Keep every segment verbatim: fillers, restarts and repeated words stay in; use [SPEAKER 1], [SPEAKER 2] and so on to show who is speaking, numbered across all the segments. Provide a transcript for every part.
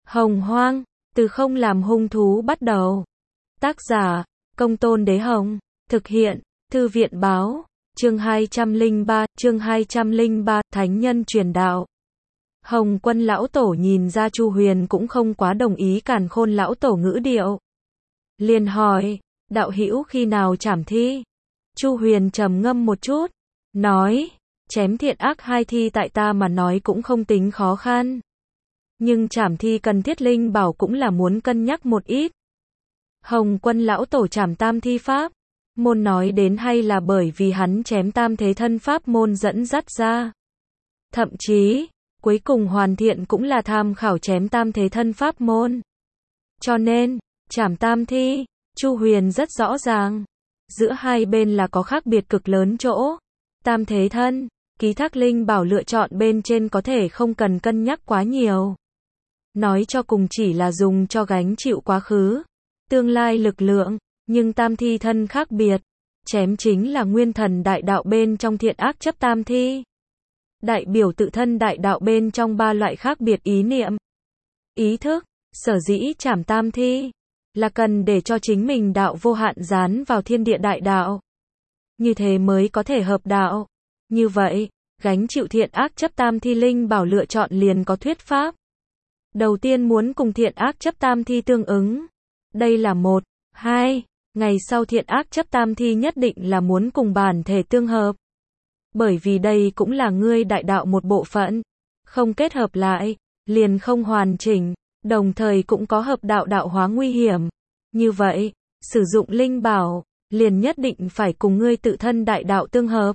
[SPEAKER 1] Hồng Hoang, từ không làm hung thú bắt đầu. Tác giả, Công Tôn Đế Hồng. Thực hiện, Thư viện Báo. Chương hai trăm lẻ ba, chương hai trăm lẻ ba, Thánh nhân truyền đạo. Hồng Quân lão tổ nhìn ra Chu Huyền cũng không quá đồng ý Càn Khôn lão tổ ngữ điệu. Liền hỏi, đạo hữu khi nào trảm thi? Chu Huyền trầm ngâm một chút, nói, chém thiện ác hai thi tại ta mà nói cũng không tính khó khăn. Nhưng trảm thi cần thiết linh bảo cũng là muốn cân nhắc một ít. Hồng Quân lão tổ trảm tam thi pháp môn nói đến hay là bởi vì hắn chém tam thế thân pháp môn dẫn dắt ra. Thậm chí, cuối cùng hoàn thiện cũng là tham khảo chém tam thế thân pháp môn. Cho nên, trảm tam thi, Chu Huyền rất rõ ràng. Giữa hai bên là có khác biệt cực lớn chỗ. Tam thế thân, ký thác linh bảo lựa chọn bên trên có thể không cần cân nhắc quá nhiều. Nói cho cùng chỉ là dùng cho gánh chịu quá khứ, tương lai lực lượng, nhưng tam thi thân khác biệt. Chém chính là nguyên thần đại đạo bên trong thiện ác chấp tam thi. Đại biểu tự thân đại đạo bên trong ba loại khác biệt ý niệm, ý thức. Sở dĩ trảm tam thi là cần để cho chính mình đạo vô hạn dán vào thiên địa đại đạo. Như thế mới có thể hợp đạo. Như vậy, gánh chịu thiện ác chấp tam thi linh bảo lựa chọn liền có thuyết pháp. Đầu tiên muốn cùng thiện ác chấp tam thi tương ứng. Đây là một. Hai. Ngày sau thiện ác chấp tam thi nhất định là muốn cùng bản thể tương hợp. Bởi vì đây cũng là ngươi đại đạo một bộ phận. Không kết hợp lại, liền không hoàn chỉnh. Đồng thời cũng có hợp đạo đạo hóa nguy hiểm. Như vậy, sử dụng linh bảo, liền nhất định phải cùng ngươi tự thân đại đạo tương hợp.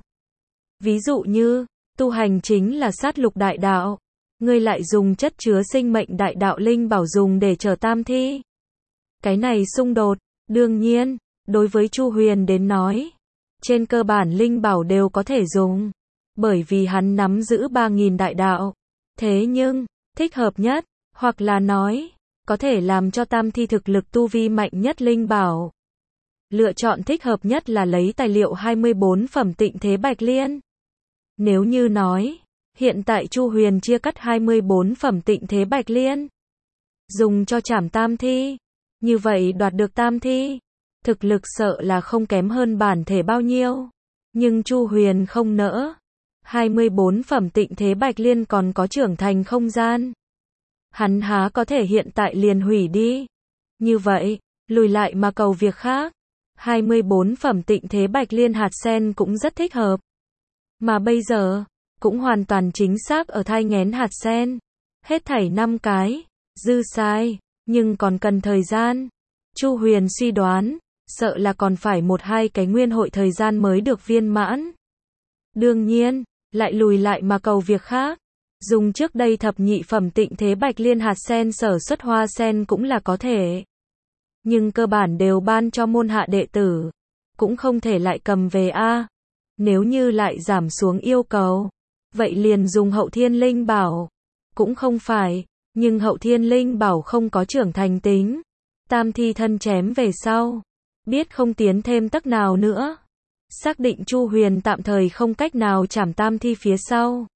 [SPEAKER 1] Ví dụ như, tu hành chính là sát lục đại đạo. Ngươi lại dùng chất chứa sinh mệnh đại đạo linh bảo dùng để trở tam thi. Cái này xung đột, đương nhiên, đối với Chu Huyền đến nói, trên cơ bản linh bảo đều có thể dùng. Bởi vì hắn nắm giữ ba nghìn đại đạo. Thế nhưng, thích hợp nhất, hoặc là nói, có thể làm cho tam thi thực lực tu vi mạnh nhất linh bảo. Lựa chọn thích hợp nhất là lấy tài liệu hai mươi bốn phẩm tịnh thế bạch liên. Nếu như nói, hiện tại Chu Huyền chia cắt hai mươi bốn phẩm tịnh thế bạch liên, dùng cho trảm tam thi. Như vậy đoạt được tam thi, thực lực sợ là không kém hơn bản thể bao nhiêu. Nhưng Chu Huyền không nỡ. hai mươi bốn phẩm tịnh thế bạch liên còn có trưởng thành không gian. Hắn há có thể hiện tại liền hủy đi. Như vậy, lùi lại mà cầu việc khác. hai mươi bốn phẩm tịnh thế bạch liên hạt sen cũng rất thích hợp. Mà bây giờ, cũng hoàn toàn chính xác ở thai nghén hạt sen. Hết thảy năm cái, dư sai, nhưng còn cần thời gian. Chu Huyền suy đoán, sợ là còn phải một hai cái nguyên hội thời gian mới được viên mãn. Đương nhiên, lại lùi lại mà cầu việc khác. Dùng trước đây thập nhị phẩm tịnh thế bạch liên hạt sen sở xuất hoa sen cũng là có thể. Nhưng cơ bản đều ban cho môn hạ đệ tử. Cũng không thể lại cầm về a. Nếu như lại giảm xuống yêu cầu, vậy liền dùng hậu thiên linh bảo. Cũng không phải, nhưng hậu thiên linh bảo không có trưởng thành tính. Tam thi thân chém về sau, biết không tiến thêm tấc nào nữa. Xác định Chu Huyền tạm thời không cách nào trảm tam thi phía sau.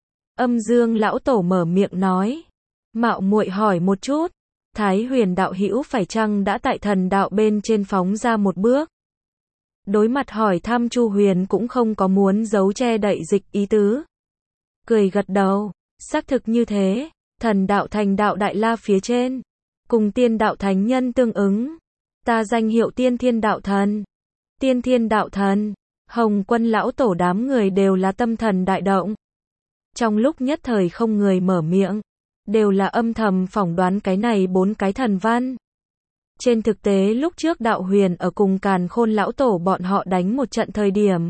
[SPEAKER 1] Âm Dương lão tổ mở miệng nói, mạo muội hỏi một chút, Thái Huyền đạo hữu phải chăng đã tại thần đạo bên trên phóng ra một bước? Đối mặt hỏi thăm Chu Huyền cũng không có muốn giấu che đậy dịch ý tứ. Cười gật đầu, xác thực như thế, thần đạo thành đạo đại la phía trên, cùng tiên đạo thánh nhân tương ứng. Ta danh hiệu tiên thiên đạo thần. Tiên thiên đạo thần, Hồng Quân lão tổ đám người đều là tâm thần đại động. Trong lúc nhất thời không người mở miệng, đều là âm thầm phỏng đoán cái này bốn cái thần văn. Trên thực tế lúc trước đạo huyền ở cùng Càn Khôn lão tổ bọn họ đánh một trận thời điểm,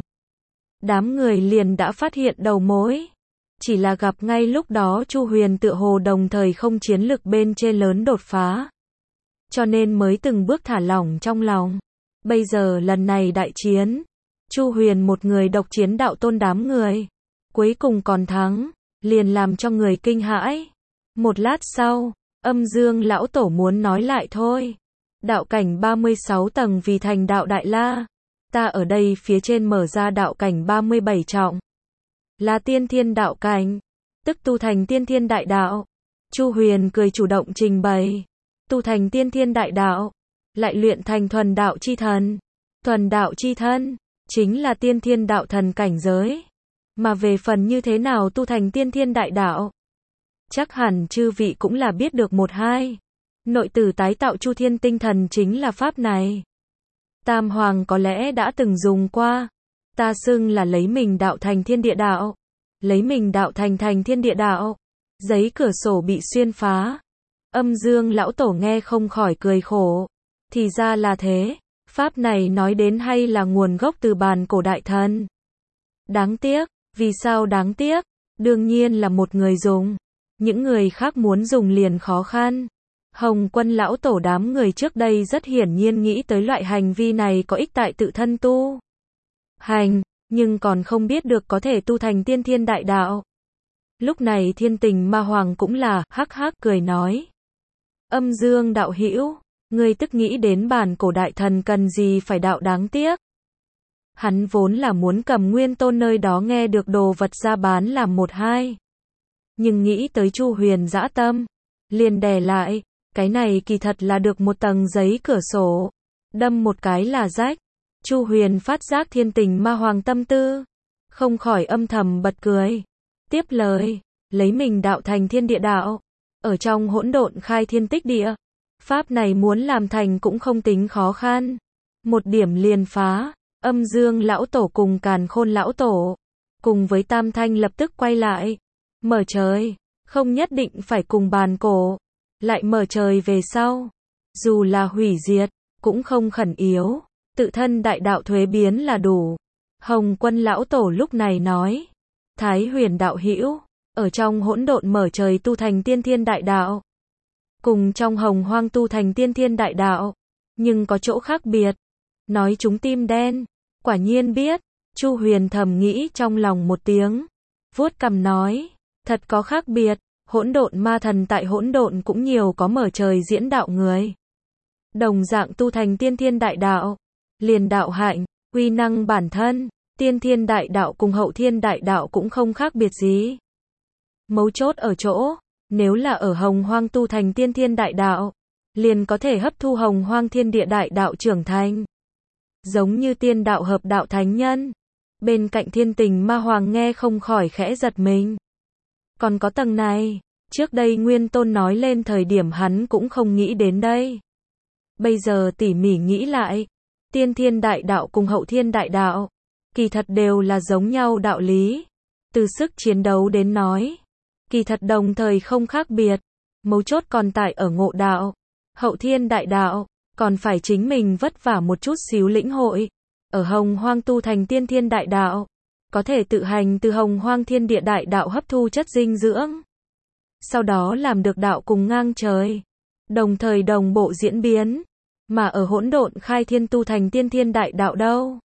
[SPEAKER 1] đám người liền đã phát hiện đầu mối. Chỉ là gặp ngay lúc đó Chu Huyền tựa hồ đồng thời không chiến lực bên trên lớn đột phá. Cho nên mới từng bước thả lỏng trong lòng. Bây giờ lần này đại chiến, Chu Huyền một người độc chiến đạo tôn đám người. Cuối cùng còn thắng, liền làm cho người kinh hãi. Một lát sau, Âm Dương lão tổ muốn nói lại thôi. Đạo cảnh ba mươi sáu tầng vì thành đạo đại la. Ta ở đây phía trên mở ra đạo cảnh ba mươi bảy trọng. Là tiên thiên đạo cảnh, tức tu thành tiên thiên đại đạo. Chu Huyền cười chủ động trình bày. Tu thành tiên thiên đại đạo, lại luyện thành thuần đạo chi thần. Thuần đạo chi thân, chính là tiên thiên đạo thần cảnh giới. Mà về phần như thế nào tu thành tiên thiên đại đạo, chắc hẳn chư vị cũng là biết được một hai. Nội tử tái tạo chu thiên tinh thần chính là pháp này. Tam Hoàng có lẽ đã từng dùng qua. Ta xưng là lấy mình đạo thành thiên địa đạo. Lấy mình đạo thành thành thiên địa đạo. Giấy cửa sổ bị xuyên phá. Âm Dương lão tổ nghe không khỏi cười khổ. Thì ra là thế. Pháp này nói đến hay là nguồn gốc từ bàn cổ đại thần. Đáng tiếc. Vì sao đáng tiếc? Đương nhiên là một người dùng. Những người khác muốn dùng liền khó khăn. Hồng Quân lão tổ đám người trước đây rất hiển nhiên nghĩ tới loại hành vi này có ích tại tự thân tu hành, nhưng còn không biết được có thể tu thành tiên thiên đại đạo. Lúc này Thiên Tình Ma Hoàng cũng là hắc hắc cười nói. Âm Dương đạo hữu, ngươi tức nghĩ đến bản cổ đại thần cần gì phải đạo đáng tiếc. Hắn vốn là muốn cầm Nguyên Tôn nơi đó nghe được đồ vật ra bán làm một hai. Nhưng nghĩ tới Chu Huyền dã tâm, liền đè lại, cái này kỳ thật là được một tầng giấy cửa sổ, đâm một cái là rách. Chu Huyền phát giác Thiên Tình Ma Hoàng tâm tư, không khỏi âm thầm bật cười. Tiếp lời, lấy mình đạo thành thiên địa đạo, ở trong hỗn độn khai thiên tích địa. Pháp này muốn làm thành cũng không tính khó khăn. Một điểm liền phá. Âm Dương lão tổ cùng Càn Khôn lão tổ, cùng với Tam Thanh lập tức quay lại. Mở trời, không nhất định phải cùng bàn cổ, lại mở trời về sau. Dù là hủy diệt, cũng không khẩn yếu, tự thân đại đạo thuế biến là đủ. Hồng Quân lão tổ lúc này nói, Thái Huyền đạo hữu, ở trong hỗn độn mở trời tu thành tiên thiên đại đạo, cùng trong hồng hoang tu thành tiên thiên đại đạo, nhưng có chỗ khác biệt. Nói chúng tim đen, quả nhiên biết. Chu Huyền thầm nghĩ trong lòng một tiếng, vuốt cằm nói, thật có khác biệt. Hỗn độn ma thần tại hỗn độn cũng nhiều có mở trời diễn đạo người, đồng dạng tu thành tiên thiên đại đạo, liền đạo hạnh, uy năng bản thân, tiên thiên đại đạo cùng hậu thiên đại đạo cũng không khác biệt gì. Mấu chốt ở chỗ, nếu là ở hồng hoang tu thành tiên thiên đại đạo, liền có thể hấp thu hồng hoang thiên địa đại đạo trưởng thành. Giống như tiên đạo hợp đạo thánh nhân. Bên cạnh Thiên Tình Ma Hoàng nghe không khỏi khẽ giật mình. Còn có tầng này, trước đây Nguyên Tôn nói lên thời điểm hắn cũng không nghĩ đến đây. Bây giờ tỉ mỉ nghĩ lại, tiên thiên đại đạo cùng hậu thiên đại đạo, kỳ thật đều là giống nhau đạo lý. Từ sức chiến đấu đến nói, kỳ thật đồng thời không khác biệt. Mấu chốt còn tại ở ngộ đạo, hậu thiên đại đạo, còn phải chính mình vất vả một chút xíu lĩnh hội. Ở hồng hoang tu thành tiên thiên đại đạo, có thể tự hành từ hồng hoang thiên địa đại đạo hấp thu chất dinh dưỡng. Sau đó làm được đạo cùng ngang trời, đồng thời đồng bộ diễn biến. Mà ở hỗn độn khai thiên tu thành tiên thiên đại đạo đâu?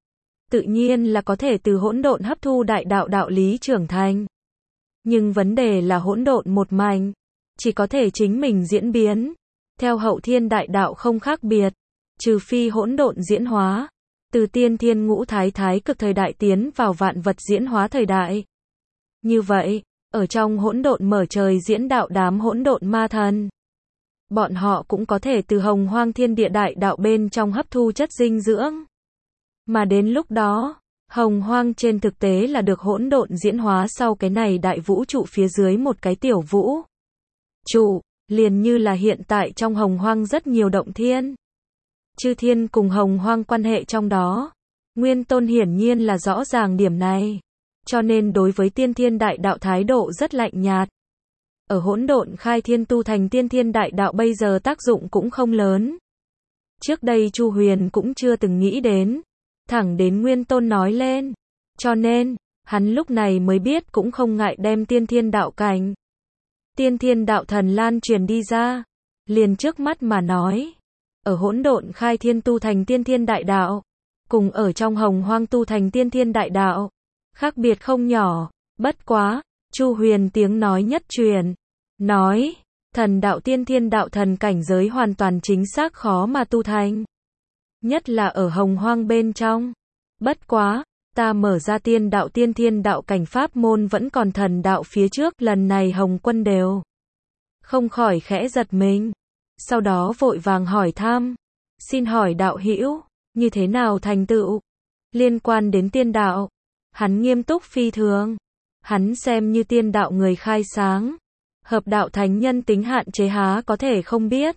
[SPEAKER 1] Tự nhiên là có thể từ hỗn độn hấp thu đại đạo đạo lý trưởng thành. Nhưng vấn đề là hỗn độn một mảnh, chỉ có thể chính mình diễn biến. Theo hậu thiên đại đạo không khác biệt, trừ phi hỗn độn diễn hóa, từ tiên thiên ngũ thái thái cực thời đại tiến vào vạn vật diễn hóa thời đại. Như vậy, ở trong hỗn độn mở trời diễn đạo đám hỗn độn ma thần, bọn họ cũng có thể từ hồng hoang thiên địa đại đạo bên trong hấp thu chất dinh dưỡng. Mà đến lúc đó, hồng hoang trên thực tế là được hỗn độn diễn hóa sau cái này đại vũ trụ phía dưới một cái tiểu vũ trụ. Liền như là hiện tại trong hồng hoang rất nhiều động thiên. Chư thiên cùng hồng hoang quan hệ trong đó. Nguyên Tôn hiển nhiên là rõ ràng điểm này. Cho nên đối với tiên thiên đại đạo thái độ rất lạnh nhạt. Ở hỗn độn khai thiên tu thành tiên thiên đại đạo bây giờ tác dụng cũng không lớn. Trước đây Chu Huyền cũng chưa từng nghĩ đến. Thẳng đến Nguyên Tôn nói lên. Cho nên, hắn lúc này mới biết cũng không ngại đem tiên thiên đạo cảnh, tiên thiên đạo thần lan truyền đi ra. Liền trước mắt mà nói, ở hỗn độn khai thiên tu thành tiên thiên đại đạo, cùng ở trong hồng hoang tu thành tiên thiên đại đạo, khác biệt không nhỏ. Bất quá, Chu Huyền tiếng nói nhất truyền, nói, thần đạo tiên thiên đạo thần cảnh giới hoàn toàn chính xác khó mà tu thành. Nhất là ở hồng hoang bên trong. Bất quá, ta mở ra tiên đạo tiên thiên đạo cảnh pháp môn vẫn còn thần đạo phía trước, lần này Hồng Quân đều không khỏi khẽ giật mình. Sau đó vội vàng hỏi thăm, xin hỏi đạo hữu, như thế nào thành tựu? Liên quan đến tiên đạo, hắn nghiêm túc phi thường. Hắn xem như tiên đạo người khai sáng. Hợp đạo thánh nhân tính hạn chế há có thể không biết.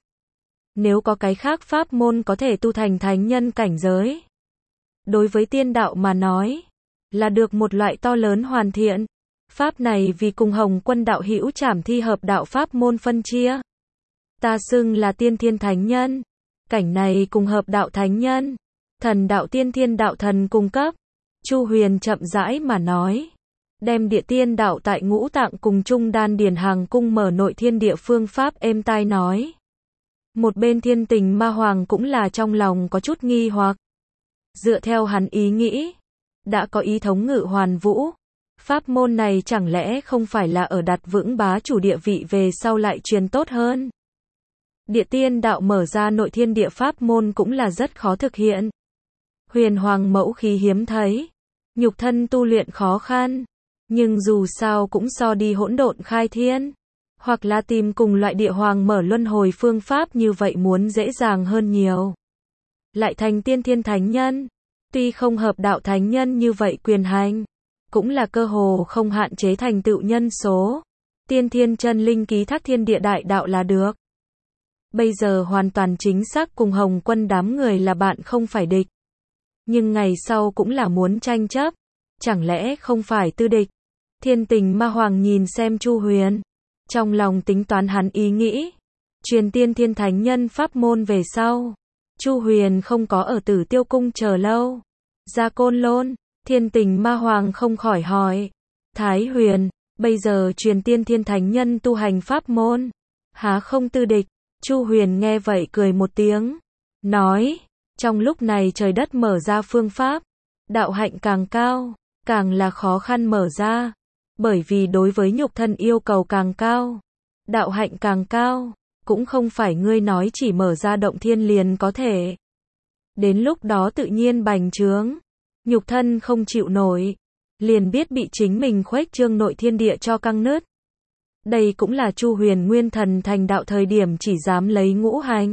[SPEAKER 1] Nếu có cái khác pháp môn có thể tu thành thánh nhân cảnh giới. Đối với tiên đạo mà nói, là được một loại to lớn hoàn thiện. Pháp này vì cùng Hồng Quân đạo hữu trảm thi hợp đạo pháp môn phân chia. Ta xưng là tiên thiên thánh nhân. Cảnh này cùng hợp đạo thánh nhân. Thần đạo tiên thiên đạo thần cung cấp. Chu Huyền chậm rãi mà nói. Đem địa tiên đạo tại ngũ tạng cùng trung đan điền hàng cung mở nội thiên địa phương pháp êm tai nói. Một bên Thiên Tình Ma Hoàng cũng là trong lòng có chút nghi hoặc. Dựa theo hắn ý nghĩ, đã có ý thống ngự hoàn vũ. Pháp môn này chẳng lẽ không phải là ở đặt vững bá chủ địa vị về sau lại truyền tốt hơn. Địa tiên đạo mở ra nội thiên địa pháp môn cũng là rất khó thực hiện. Huyền hoàng mẫu khí hiếm thấy. Nhục thân tu luyện khó khăn. Nhưng dù sao cũng so đi hỗn độn khai thiên. Hoặc là tìm cùng loại địa hoàng mở luân hồi phương pháp như vậy muốn dễ dàng hơn nhiều. Lại thành tiên thiên thánh nhân. Tuy không hợp đạo thánh nhân như vậy quyền hành. Cũng là cơ hồ không hạn chế thành tựu nhân số. Tiên thiên chân linh ký thác thiên địa đại đạo là được. Bây giờ hoàn toàn chính xác cùng Hồng Quân đám người là bạn không phải địch. Nhưng ngày sau cũng là muốn tranh chấp. Chẳng lẽ không phải tư địch? Thiên Tình Ma Hoàng nhìn xem Chu Huyền. Trong lòng tính toán hắn ý nghĩ. Truyền tiên thiên thánh nhân pháp môn về sau. Chu Huyền không có ở Tử Tiêu Cung chờ lâu. Ra Côn Lôn. Thiên Tình Ma Hoàng không khỏi hỏi. Thái Huyền, bây giờ truyền tiên thiên thánh nhân tu hành pháp môn. Há không tư địch? Chu Huyền nghe vậy cười một tiếng. Nói, trong lúc này trời đất mở ra phương pháp. Đạo hạnh càng cao, càng là khó khăn mở ra. Bởi vì đối với nhục thân yêu cầu càng cao. Đạo hạnh càng cao. Cũng không phải ngươi nói chỉ mở ra động thiên liền có thể. Đến lúc đó tự nhiên bành trướng. Nhục thân không chịu nổi. Liền biết bị chính mình khuếch trương nội thiên địa cho căng nứt. Đây cũng là Chu Huyền nguyên thần thành đạo thời điểm chỉ dám lấy ngũ hành.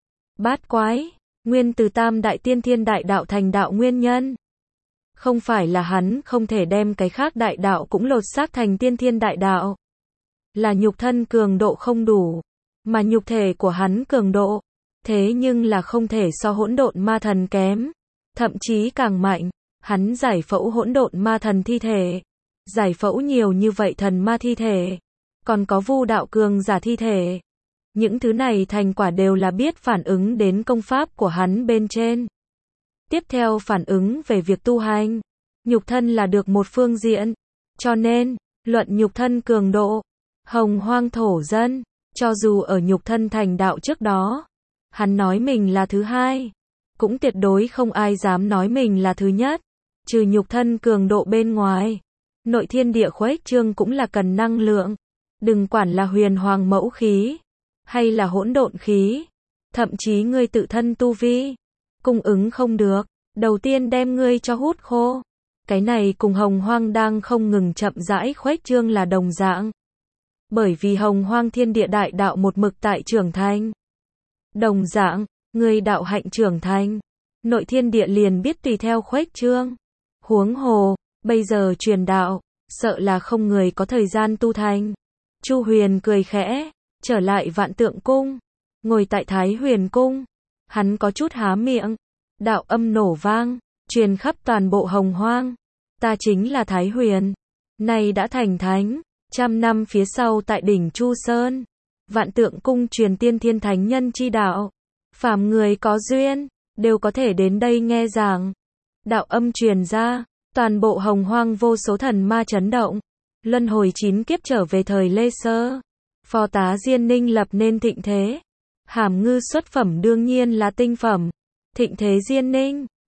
[SPEAKER 1] Bát quái. Nguyên từ tam đại tiên thiên đại đạo thành đạo nguyên nhân. Không phải là hắn không thể đem cái khác đại đạo cũng lột xác thành tiên thiên đại đạo. Là nhục thân cường độ không đủ. Mà nhục thể của hắn cường độ. Thế nhưng là không thể so hỗn độn ma thần kém. Thậm chí càng mạnh. Hắn giải phẫu hỗn độn ma thần thi thể. Giải phẫu nhiều như vậy thần ma thi thể. Còn có vu đạo cường giả thi thể. Những thứ này thành quả đều là biết phản ứng đến công pháp của hắn bên trên. Tiếp theo phản ứng về việc tu hành. Nhục thân là được một phương diện. Cho nên, luận nhục thân cường độ. Hồng Hoang thổ dân. Cho dù ở nhục thân thành đạo trước đó. Hắn nói mình là thứ hai. Cũng tuyệt đối không ai dám nói mình là thứ nhất. Trừ nhục thân cường độ bên ngoài. Nội thiên địa khuếch trương cũng là cần năng lượng. Đừng quản là huyền hoàng mẫu khí. Hay là hỗn độn khí. Thậm chí ngươi tự thân tu vi. Cung ứng không được. Đầu tiên đem ngươi cho hút khô. Cái này cùng Hồng Hoang đang không ngừng chậm rãi khuếch trương là đồng dạng. Bởi vì Hồng Hoang thiên địa đại đạo một mực tại trưởng thành. Đồng dạng, ngươi đạo hạnh trưởng thành. Nội thiên địa liền biết tùy theo khuếch trương. Huống hồ, bây giờ truyền đạo, sợ là không người có thời gian tu thành. Chu Huyền cười khẽ, trở lại Vạn Tượng Cung. Ngồi tại Thái Huyền Cung. Hắn có chút há miệng. Đạo âm nổ vang, truyền khắp toàn bộ Hồng Hoang. Ta chính là Thái Huyền. Nay đã thành thánh. Trăm năm phía sau tại đỉnh Chu Sơn. Vạn Tượng Cung truyền tiên thiên thánh nhân chi đạo. Phàm người có duyên, đều có thể đến đây nghe giảng. Đạo âm truyền ra, toàn bộ Hồng Hoang vô số thần ma chấn động. Luân hồi chín kiếp trở về thời Lê Sơ. Phò tá Diên Ninh lập nên thịnh thế. Hàm ngư xuất phẩm đương nhiên là tinh phẩm. Thịnh thế Diên Ninh,